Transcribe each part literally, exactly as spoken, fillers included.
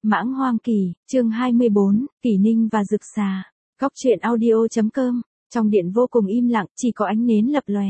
Mãng Hoang Kỳ, chương hai mươi bốn, Kỷ Ninh và Dực Xà. Góc truyện audio.com, trong điện vô cùng im lặng, chỉ có ánh nến lập lòe.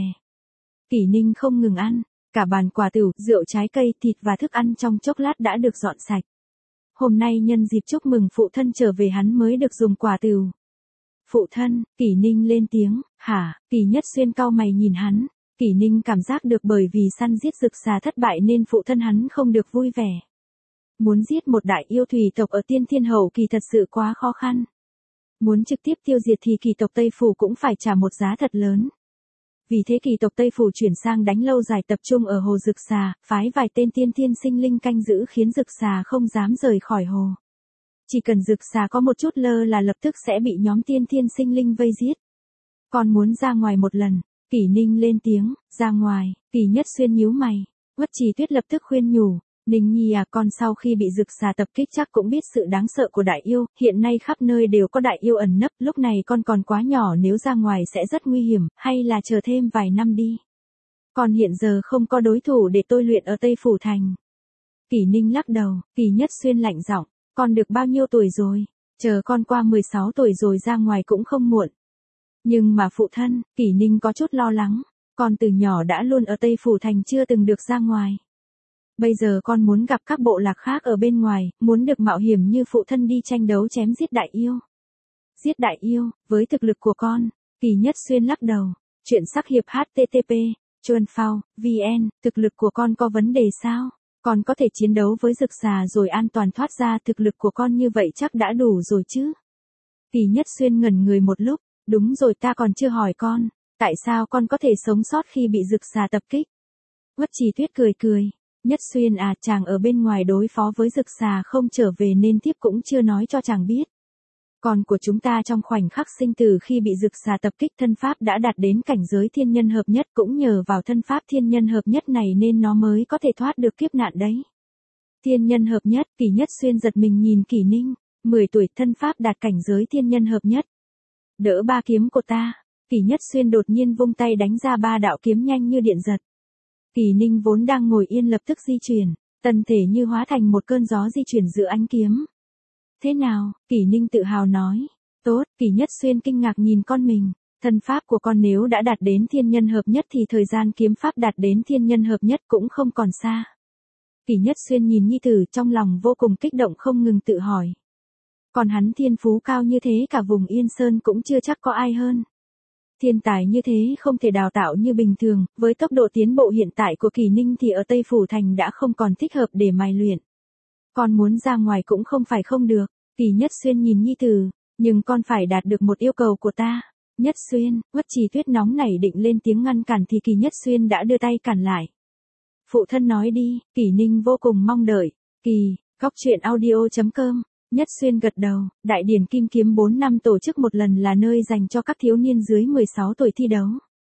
Kỷ Ninh không ngừng ăn, cả bàn quả tửu, rượu trái cây, thịt và thức ăn trong chốc lát đã được dọn sạch. Hôm nay nhân dịp chúc mừng phụ thân trở về hắn mới được dùng quả tửu. Phụ thân, Kỷ Ninh lên tiếng, hả, Kỷ Nhất Xuyên cau mày nhìn hắn. Kỷ Ninh cảm giác được bởi vì săn giết Dực Xà thất bại nên phụ thân hắn không được vui vẻ. Muốn giết một đại yêu thủy tộc ở tiên thiên hậu kỳ thật sự quá khó khăn. Muốn trực tiếp tiêu diệt thì kỳ tộc Tây Phủ cũng phải trả một giá thật lớn. Vì thế kỳ tộc Tây Phủ chuyển sang đánh lâu dài tập trung ở hồ Dực Xà, phái vài tên tiên thiên sinh linh canh giữ khiến Dực Xà không dám rời khỏi hồ. Chỉ cần Dực Xà có một chút lơ là lập tức sẽ bị nhóm tiên thiên sinh linh vây giết. Con muốn ra ngoài một lần, Kỷ Ninh lên tiếng, ra ngoài, Kỷ Nhất Xuyên nhíu mày. Uất Trì Tuyết lập tức khuyên nhủ. Ninh Nhi à, con sau khi bị Dực Xà tập kích chắc cũng biết sự đáng sợ của đại yêu, hiện nay khắp nơi đều có đại yêu ẩn nấp, lúc này con còn quá nhỏ nếu ra ngoài sẽ rất nguy hiểm, hay là chờ thêm vài năm đi. Con hiện giờ không có đối thủ để tôi luyện ở Tây Phủ Thành. Kỷ Ninh lắc đầu, Kỷ Nhất Xuyên lạnh giọng, con được bao nhiêu tuổi rồi, chờ con qua mười sáu tuổi rồi ra ngoài cũng không muộn. Nhưng mà phụ thân, Kỷ Ninh có chút lo lắng, con từ nhỏ đã luôn ở Tây Phủ Thành chưa từng được ra ngoài. Bây giờ con muốn gặp các bộ lạc khác ở bên ngoài, muốn được mạo hiểm như phụ thân đi tranh đấu chém giết đại yêu. Giết đại yêu, với thực lực của con, Kỷ Nhất Xuyên lắc đầu, chuyện sắc hiệp hát tê tê pê, chuan phao, vn, thực lực của con có vấn đề sao? Con có thể chiến đấu với Dực Xà rồi an toàn thoát ra, thực lực của con như vậy chắc đã đủ rồi chứ? Kỷ Nhất Xuyên ngẩn người một lúc, đúng rồi, ta còn chưa hỏi con, tại sao con có thể sống sót khi bị Dực Xà tập kích? Uất Trì Tuyết cười cười. Nhất Xuyên à, chàng ở bên ngoài đối phó với Dực Xà không trở về nên tiếp cũng chưa nói cho chàng biết. Con của chúng ta trong khoảnh khắc sinh tử khi bị Dực Xà tập kích thân pháp đã đạt đến cảnh giới thiên nhân hợp nhất, cũng nhờ vào thân pháp thiên nhân hợp nhất này nên nó mới có thể thoát được kiếp nạn đấy. Thiên nhân hợp nhất, Kỷ Nhất Xuyên giật mình nhìn Kỷ Ninh, mười tuổi thân pháp đạt cảnh giới thiên nhân hợp nhất. Đỡ ba kiếm của ta, Kỷ Nhất Xuyên đột nhiên vung tay đánh ra ba đạo kiếm nhanh như điện giật. Kỷ Ninh vốn đang ngồi yên lập tức di chuyển, thân thể như hóa thành một cơn gió di chuyển giữa ánh kiếm. Thế nào? Kỷ Ninh tự hào nói. Tốt, Kỷ Nhất Xuyên kinh ngạc nhìn con mình, thân pháp của con nếu đã đạt đến thiên nhân hợp nhất thì thời gian kiếm pháp đạt đến thiên nhân hợp nhất cũng không còn xa. Kỷ Nhất Xuyên nhìn nhi tử trong lòng vô cùng kích động không ngừng tự hỏi. Còn hắn thiên phú cao như thế cả vùng Yên Sơn cũng chưa chắc có ai hơn. Thiên tài như thế không thể đào tạo như bình thường, với tốc độ tiến bộ hiện tại của Kỷ Ninh thì ở Tây Phủ Thành đã không còn thích hợp để mài luyện. Con muốn ra ngoài cũng không phải không được, Kỷ Nhất Xuyên nhìn nhi tử, nhưng con phải đạt được một yêu cầu của ta. Nhất Xuyên, Uất Trì Tuyết nóng nảy định lên tiếng ngăn cản thì Kỷ Nhất Xuyên đã đưa tay cản lại. Phụ thân nói đi, Kỷ Ninh vô cùng mong đợi. Kỳ, góc truyện audio.com. Nhất Xuyên gật đầu, Đại điển Kim Kiếm bốn năm tổ chức một lần là nơi dành cho các thiếu niên dưới mười sáu tuổi thi đấu.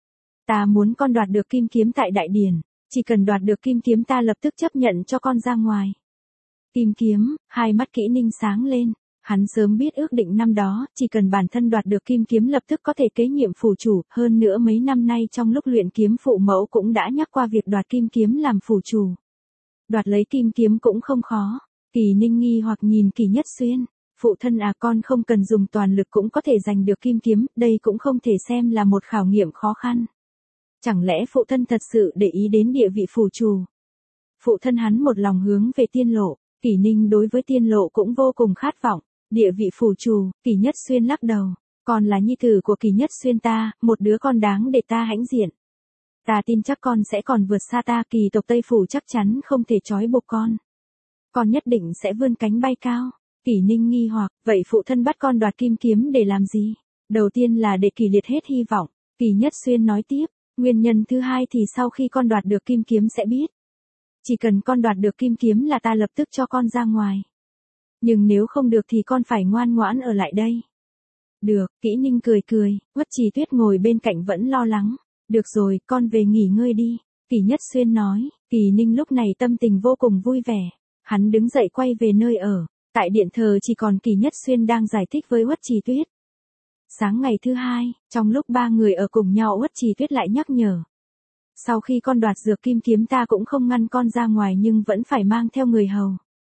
Ta muốn con đoạt được kim kiếm tại đại điển, chỉ cần đoạt được kim kiếm ta lập tức chấp nhận cho con ra ngoài. Kim kiếm, hai mắt Kỷ Ninh sáng lên, hắn sớm biết ước định năm đó, chỉ cần bản thân đoạt được kim kiếm lập tức có thể kế nhiệm phủ chủ, hơn nữa mấy năm nay trong lúc luyện kiếm phụ mẫu cũng đã nhắc qua việc đoạt kim kiếm làm phủ chủ. Đoạt lấy kim kiếm cũng không khó. Kỷ Ninh nghi hoặc nhìn Kỷ Nhất Xuyên, phụ thân à, con không cần dùng toàn lực cũng có thể giành được kim kiếm, đây cũng không thể xem là một khảo nghiệm khó khăn. Chẳng lẽ phụ thân thật sự để ý đến địa vị phủ chủ? Phụ thân hắn một lòng hướng về tiên lộ, Kỷ Ninh đối với tiên lộ cũng vô cùng khát vọng, địa vị phủ chủ, Kỷ Nhất Xuyên lắc đầu, con là nhi tử của Kỷ Nhất Xuyên ta, một đứa con đáng để ta hãnh diện. Ta tin chắc con sẽ còn vượt xa ta, kỳ tộc Tây Phủ chắc chắn không thể trói buộc con. Con nhất định sẽ vươn cánh bay cao. Kỷ Ninh nghi hoặc, vậy phụ thân bắt con đoạt kim kiếm để làm gì? Đầu tiên là để kỷ liệt hết hy vọng. Kỷ Nhất Xuyên nói tiếp, nguyên nhân thứ hai thì sau khi con đoạt được kim kiếm sẽ biết. Chỉ cần con đoạt được kim kiếm là ta lập tức cho con ra ngoài. Nhưng nếu không được thì con phải ngoan ngoãn ở lại đây. Được, Kỷ Ninh cười cười, Uất Trì Tuyết ngồi bên cạnh vẫn lo lắng. Được rồi, con về nghỉ ngơi đi. Kỷ Nhất Xuyên nói, Kỷ Ninh lúc này tâm tình vô cùng vui vẻ. Hắn đứng dậy quay về nơi ở, tại điện thờ chỉ còn Kỷ Nhất Xuyên đang giải thích với Uất Trì Tuyết. Sáng ngày thứ hai, trong lúc ba người ở cùng nhau Uất Trì Tuyết lại nhắc nhở. Sau khi con đoạt dược kim kiếm ta cũng không ngăn con ra ngoài nhưng vẫn phải mang theo người hầu.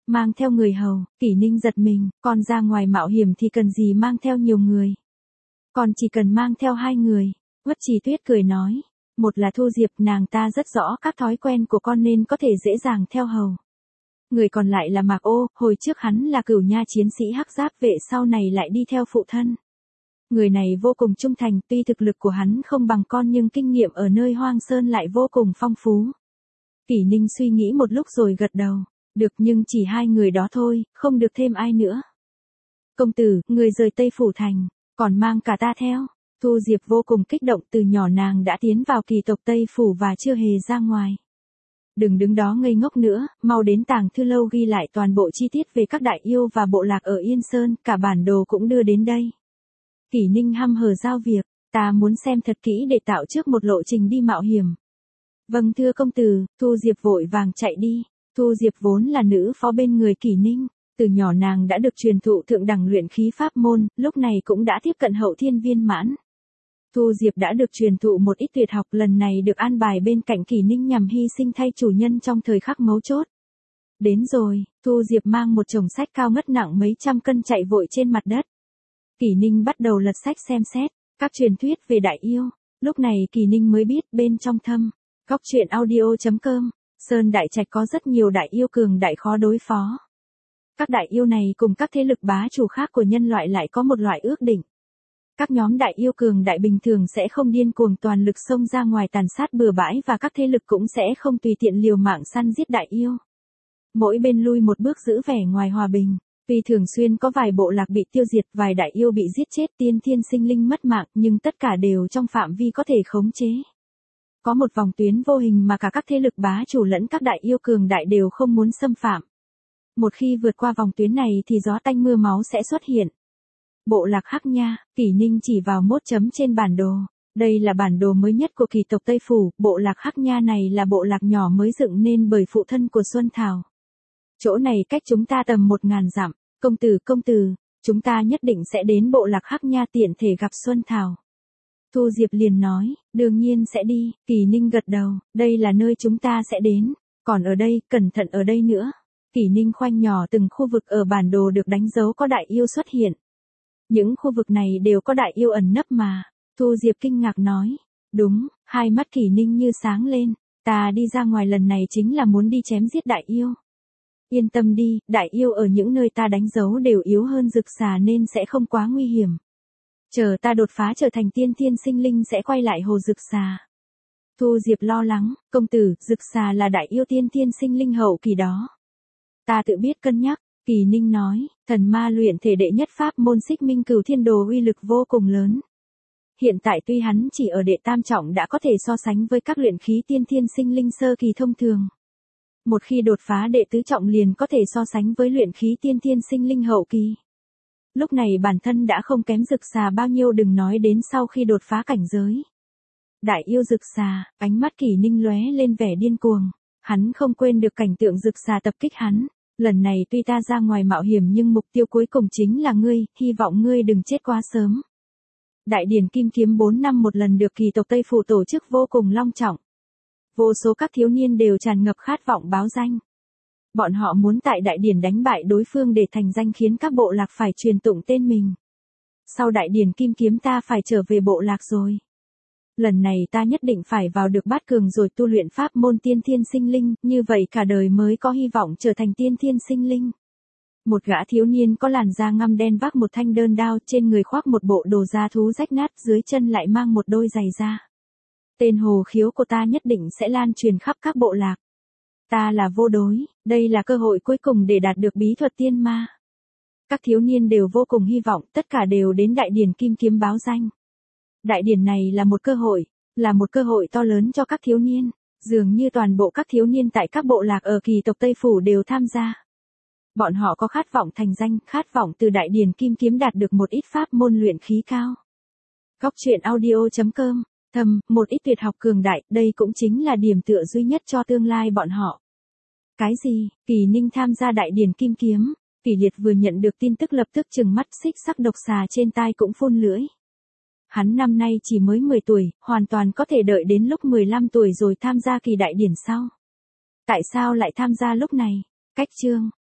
Mang theo người hầu, Kỷ Ninh giật mình, con ra ngoài mạo hiểm thì cần gì mang theo nhiều người. Con chỉ cần mang theo hai người. Uất Trì Tuyết cười nói. Một là Thu Diệp, nàng ta rất rõ các thói quen của con nên có thể dễ dàng theo hầu. Người còn lại là Mạc Ô, hồi trước hắn là Cửu Nha chiến sĩ hắc giáp vệ, sau này lại đi theo phụ thân. Người này vô cùng trung thành, tuy thực lực của hắn không bằng con nhưng kinh nghiệm ở nơi hoang sơn lại vô cùng phong phú. Kỷ Ninh suy nghĩ một lúc rồi gật đầu. Được, nhưng chỉ hai người đó thôi, không được thêm ai nữa. Công tử, người rời Tây Phủ Thành, còn mang cả ta theo. Thu Diệp vô cùng kích động, từ nhỏ nàng đã tiến vào kỳ tộc Tây Phủ và chưa hề ra ngoài. Đừng đứng đó ngây ngốc nữa, mau đến tàng thư lâu ghi lại toàn bộ chi tiết về các đại yêu và bộ lạc ở Yên Sơn, cả bản đồ cũng đưa đến đây. Kỷ Ninh hăm hở giao việc, ta muốn xem thật kỹ để tạo trước một lộ trình đi mạo hiểm. Vâng thưa công tử, Thu Diệp vội vàng chạy đi. Thu Diệp vốn là nữ phó bên người Kỷ Ninh, từ nhỏ nàng đã được truyền thụ thượng đẳng luyện khí pháp môn, lúc này cũng đã tiếp cận hậu thiên viên mãn. Thu Diệp đã được truyền thụ một ít tuyệt học, lần này được an bài bên cạnh Kỷ Ninh nhằm hy sinh thay chủ nhân trong thời khắc mấu chốt. Đến rồi, Thu Diệp mang một chồng sách cao ngất nặng mấy trăm cân chạy vội trên mặt đất. Kỷ Ninh bắt đầu lật sách xem xét, các truyền thuyết về đại yêu, lúc này Kỷ Ninh mới biết bên trong thâm, góc truyện audio chấm com, Sơn Đại Trạch có rất nhiều đại yêu cường đại khó đối phó. Các đại yêu này cùng các thế lực bá chủ khác của nhân loại lại có một loại ước định. Các nhóm đại yêu cường đại bình thường sẽ không điên cuồng toàn lực xông ra ngoài tàn sát bừa bãi và các thế lực cũng sẽ không tùy tiện liều mạng săn giết đại yêu. Mỗi bên lui một bước giữ vẻ ngoài hòa bình, vì thường xuyên có vài bộ lạc bị tiêu diệt, vài đại yêu bị giết chết, tiên thiên sinh linh mất mạng, nhưng tất cả đều trong phạm vi có thể khống chế. Có một vòng tuyến vô hình mà cả các thế lực bá chủ lẫn các đại yêu cường đại đều không muốn xâm phạm. Một khi vượt qua vòng tuyến này thì gió tanh mưa máu sẽ xuất hiện. Bộ lạc Hắc Nha, Kỷ Ninh chỉ vào mốt chấm trên bản đồ. Đây là bản đồ mới nhất của kỳ tộc Tây Phủ, bộ lạc Hắc Nha này là bộ lạc nhỏ mới dựng nên bởi phụ thân của Xuân Thảo. Chỗ này cách chúng ta tầm một ngàn dặm, công tử công tử, chúng ta nhất định sẽ đến bộ lạc Hắc Nha tiện thể gặp Xuân Thảo. Thu Diệp liền nói, đương nhiên sẽ đi, Kỷ Ninh gật đầu, đây là nơi chúng ta sẽ đến, còn ở đây, cẩn thận ở đây nữa. Kỷ Ninh khoanh nhỏ từng khu vực ở bản đồ được đánh dấu có đại yêu xuất hiện. Những khu vực này đều có đại yêu ẩn nấp mà. Thu Diệp kinh ngạc nói, đúng, hai mắt Kỷ Ninh như sáng lên, ta đi ra ngoài lần này chính là muốn đi chém giết đại yêu. Yên tâm đi, đại yêu ở những nơi ta đánh dấu đều yếu hơn Dực Xà nên sẽ không quá nguy hiểm. Chờ ta đột phá trở thành tiên thiên sinh linh sẽ quay lại hồ Dực Xà. Thu Diệp lo lắng, công tử, Dực Xà là đại yêu tiên thiên sinh linh hậu kỳ đó. Ta tự biết cân nhắc, Kỷ Ninh nói, thần ma luyện thể đệ nhất pháp môn Xích Minh Cửu Thiên Đồ uy lực vô cùng lớn. Hiện tại tuy hắn chỉ ở đệ tam trọng đã có thể so sánh với các luyện khí tiên thiên sinh linh sơ kỳ thông thường. Một khi đột phá đệ tứ trọng liền có thể so sánh với luyện khí tiên thiên sinh linh hậu kỳ. Lúc này bản thân đã không kém Dực Xà bao nhiêu, đừng nói đến sau khi đột phá cảnh giới. Đại yêu Dực Xà, ánh mắt Kỷ Ninh lóe lên vẻ điên cuồng. Hắn không quên được cảnh tượng Dực Xà tập kích hắn. Lần này tuy ta ra ngoài mạo hiểm nhưng mục tiêu cuối cùng chính là ngươi, hy vọng ngươi đừng chết quá sớm. Đại điển Kim Kiếm bốn năm một lần được kỳ tộc Tây Phủ tổ chức vô cùng long trọng. Vô số các thiếu niên đều tràn ngập khát vọng báo danh. Bọn họ muốn tại đại điển đánh bại đối phương để thành danh, khiến các bộ lạc phải truyền tụng tên mình. Sau đại điển Kim Kiếm ta phải trở về bộ lạc rồi. Lần này ta nhất định phải vào được bát cường rồi tu luyện pháp môn tiên thiên sinh linh, như vậy cả đời mới có hy vọng trở thành tiên thiên sinh linh. Một gã thiếu niên có làn da ngăm đen vác một thanh đơn đao, trên người khoác một bộ đồ da thú rách nát, dưới chân lại mang một đôi giày da. Tên Hồ Khiếu của ta nhất định sẽ lan truyền khắp các bộ lạc. Ta là vô đối, đây là cơ hội cuối cùng để đạt được bí thuật tiên ma. Các thiếu niên đều vô cùng hy vọng, tất cả đều đến đại điển Kim Kiếm báo danh. Đại điển này là một cơ hội, là một cơ hội to lớn cho các thiếu niên, dường như toàn bộ các thiếu niên tại các bộ lạc ở kỳ tộc Tây Phủ đều tham gia. Bọn họ có khát vọng thành danh, khát vọng từ đại điển Kim Kiếm đạt được một ít pháp môn luyện khí cao. Góc truyện audio chấm com, thầm, một ít tuyệt học cường đại, đây cũng chính là điểm tựa duy nhất cho tương lai bọn họ. Cái gì? Kỷ Ninh tham gia đại điển Kim Kiếm. Kỷ Liệt vừa nhận được tin tức lập tức trừng mắt, xích sắc độc xà trên tai cũng phun lưỡi. Hắn năm nay chỉ mới mười tuổi, hoàn toàn có thể đợi đến lúc mười lăm tuổi rồi tham gia kỳ đại điển sau. Tại sao lại tham gia lúc này? Cách chương